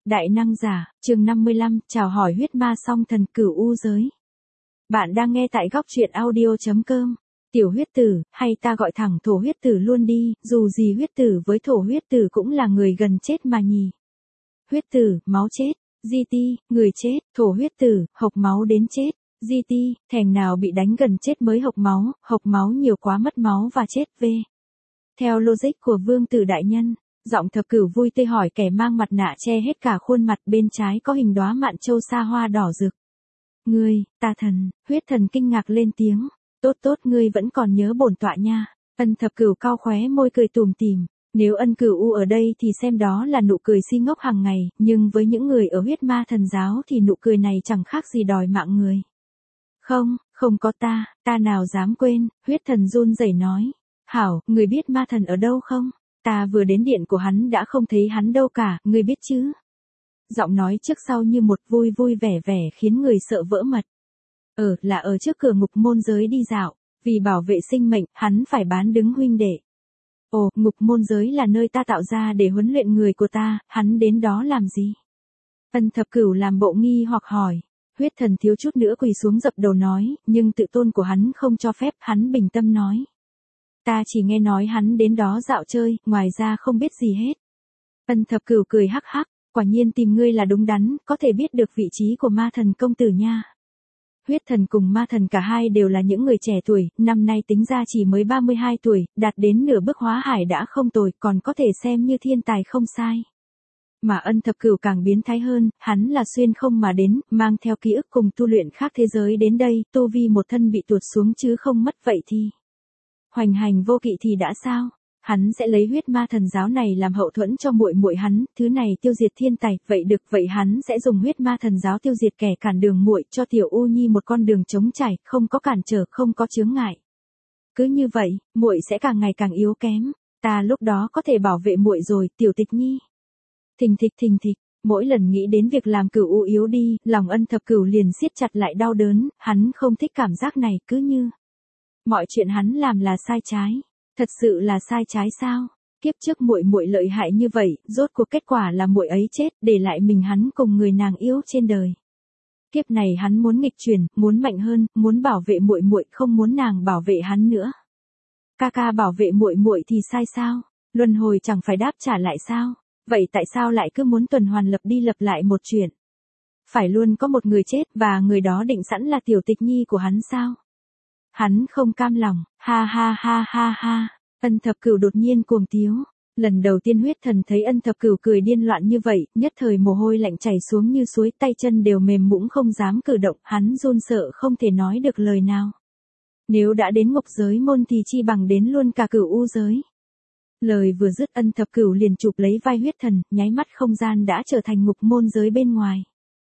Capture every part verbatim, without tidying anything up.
Đại năng giả, chương năm mươi lăm, chào hỏi huyết ma song thần cửu u giới. Bạn đang nghe tại góc truyện audio.com. Tiểu huyết tử, hay ta gọi thẳng thổ huyết tử luôn đi, dù gì huyết tử với thổ huyết tử cũng là người gần chết mà nhỉ. Huyết tử, máu chết, di ti, người chết, thổ huyết tử, hộc máu đến chết, di ti, thèm nào bị đánh gần chết mới hộc máu, hộc máu nhiều quá mất máu và chết về. Theo logic của vương tử đại nhân. Giọng thập cửu vui tươi hỏi kẻ mang mặt nạ che hết cả khuôn mặt, bên trái có hình đóa mạn châu sa hoa đỏ rực. Ngươi, ta thần, huyết thần kinh ngạc lên tiếng. Tốt tốt, ngươi vẫn còn nhớ bổn tọa nha. Ân thập cửu cao khóe môi cười tủm tỉm. Nếu ân cửu u ở đây thì xem đó là nụ cười si ngốc hàng ngày, nhưng với những người ở huyết ma thần giáo thì nụ cười này chẳng khác gì đòi mạng người. Không, không có ta, ta nào dám quên, huyết thần run rẩy nói. Hảo, người biết ma thần ở đâu không? Ta vừa đến điện của hắn đã không thấy hắn đâu cả, ngươi biết chứ? Giọng nói trước sau như một vui vui vẻ vẻ khiến người sợ vỡ mật. Ờ, là ở trước cửa ngục môn giới đi dạo, vì bảo vệ sinh mệnh, hắn phải bán đứng huynh đệ. Ồ, ngục môn giới là nơi ta tạo ra để huấn luyện người của ta, hắn đến đó làm gì? Ân thập cửu làm bộ nghi hoặc hỏi. Huyết thần thiếu chút nữa quỳ xuống dập đầu nói, nhưng tự tôn của hắn không cho phép, hắn bình tâm nói. Ta chỉ nghe nói hắn đến đó dạo chơi, ngoài ra không biết gì hết. Ân thập cửu cười hắc hắc, quả nhiên tìm ngươi là đúng đắn, có thể biết được vị trí của ma thần công tử nha. Huyết thần cùng ma thần cả hai đều là những người trẻ tuổi, năm nay tính ra chỉ mới ba mươi hai tuổi, đạt đến nửa bước hóa hải đã không tồi, còn có thể xem như thiên tài không sai. Mà ân thập cửu càng biến thái hơn, hắn là xuyên không mà đến, mang theo ký ức cùng tu luyện khác thế giới đến đây, tu vi một thân bị tuột xuống chứ không mất vậy thì. Hoành hành vô kỵ thì đã sao? Hắn sẽ lấy huyết ma thần giáo này làm hậu thuẫn cho muội muội hắn, thứ này tiêu diệt thiên tài, vậy được, vậy hắn sẽ dùng huyết ma thần giáo tiêu diệt kẻ cản đường muội, cho tiểu U Nhi một con đường trống trải, không có cản trở, không có chướng ngại. Cứ như vậy, muội sẽ càng ngày càng yếu kém, ta lúc đó có thể bảo vệ muội rồi, tiểu Tịch Nhi. Thình thịch thình thịch, mỗi lần nghĩ đến việc làm cửu u yếu đi, lòng ân thập cửu liền siết chặt lại đau đớn, hắn không thích cảm giác này, cứ như mọi chuyện hắn làm là sai trái. Thật sự là sai trái sao? Kiếp trước muội muội lợi hại như vậy, rốt cuộc kết quả là muội ấy chết, để lại mình hắn cùng người nàng yêu trên đời. Kiếp này hắn muốn nghịch chuyển, muốn mạnh hơn, muốn bảo vệ muội muội, không muốn nàng bảo vệ hắn nữa. Ca ca bảo vệ muội muội thì sai sao? Luân hồi chẳng phải đáp trả lại sao? Vậy tại sao lại cứ muốn tuần hoàn lặp đi lặp lại một chuyện? Phải luôn có một người chết và người đó định sẵn là tiểu Tịch Nhi của hắn sao? Hắn không cam lòng, ha ha ha ha ha, ân thập cửu đột nhiên cuồng tiếu. Lần đầu tiên huyết thần thấy ân thập cửu cười điên loạn như vậy, nhất thời mồ hôi lạnh chảy xuống như suối, tay chân đều mềm mũng không dám cử động, hắn run sợ không thể nói được lời nào. Nếu đã đến ngục giới môn thì chi bằng đến luôn cả cửu u giới. Lời vừa dứt ân thập cửu liền chụp lấy vai huyết thần, nháy mắt không gian đã trở thành ngục môn giới bên ngoài.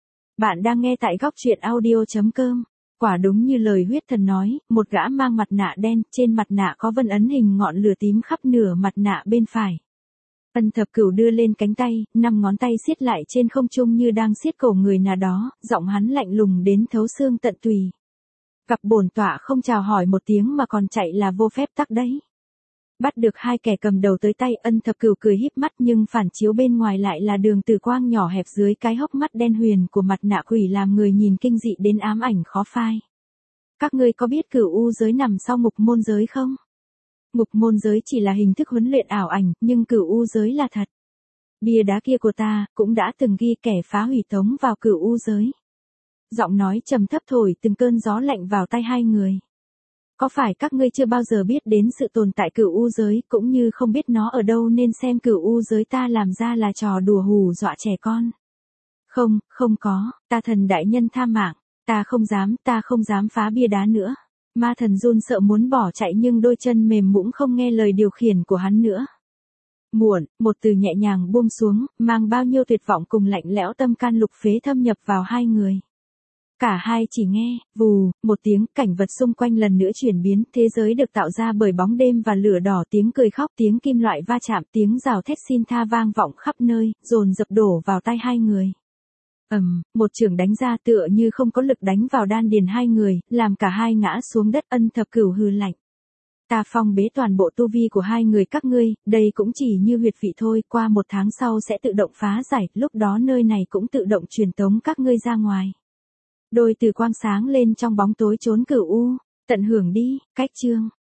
Bạn đang nghe tại góc truyện audio.com. Quả đúng như lời huyết thần nói, một gã mang mặt nạ đen, trên mặt nạ có vân ấn hình ngọn lửa tím khắp nửa mặt nạ bên phải. Ân thập cửu đưa lên cánh tay, năm ngón tay siết lại trên không trung như đang siết cổ người nào đó, giọng hắn lạnh lùng đến thấu xương tận tùy. Gặp bổn tọa không chào hỏi một tiếng mà còn chạy là vô phép tắc đấy. Bắt được hai kẻ cầm đầu tới tay, ân thập cửu cười híp mắt nhưng phản chiếu bên ngoài lại là đường tử quang nhỏ hẹp dưới cái hốc mắt đen huyền của mặt nạ quỷ làm người nhìn kinh dị đến ám ảnh khó phai. Các ngươi có biết cửu u giới nằm sau ngục môn giới không? Ngục môn giới chỉ là hình thức huấn luyện ảo ảnh, nhưng cửu u giới là thật. Bia đá kia của ta cũng đã từng ghi kẻ phá hủy tống vào cửu u giới. Giọng nói trầm thấp thổi từng cơn gió lạnh vào tai hai người. Có phải các ngươi chưa bao giờ biết đến sự tồn tại cửu u giới, cũng như không biết nó ở đâu nên xem cửu u giới ta làm ra là trò đùa hù dọa trẻ con? Không, không có, ta thần đại nhân tha mạng, ta không dám, ta không dám phá bia đá nữa. Ma thần run sợ muốn bỏ chạy nhưng đôi chân mềm mũng không nghe lời điều khiển của hắn nữa. Muộn, một từ nhẹ nhàng buông xuống, mang bao nhiêu tuyệt vọng cùng lạnh lẽo tâm can lục phế thâm nhập vào hai người. Cả hai chỉ nghe, vù, một tiếng, cảnh vật xung quanh lần nữa chuyển biến, thế giới được tạo ra bởi bóng đêm và lửa đỏ, tiếng cười khóc, tiếng kim loại va chạm, tiếng rào thét xin tha vang vọng khắp nơi, dồn dập đổ vào tai hai người. Ầm, um, một chưởng đánh ra tựa như không có lực đánh vào đan điền hai người, làm cả hai ngã xuống đất. Ân thập cửu hừ lạnh. Ta phong bế toàn bộ tu vi của hai người các ngươi, đây cũng chỉ như huyệt vị thôi, qua một tháng sau sẽ tự động phá giải, lúc đó nơi này cũng tự động truyền tống các ngươi ra ngoài. Đôi từ quang sáng lên trong bóng tối trốn cửu u, tận hưởng đi, cách chương.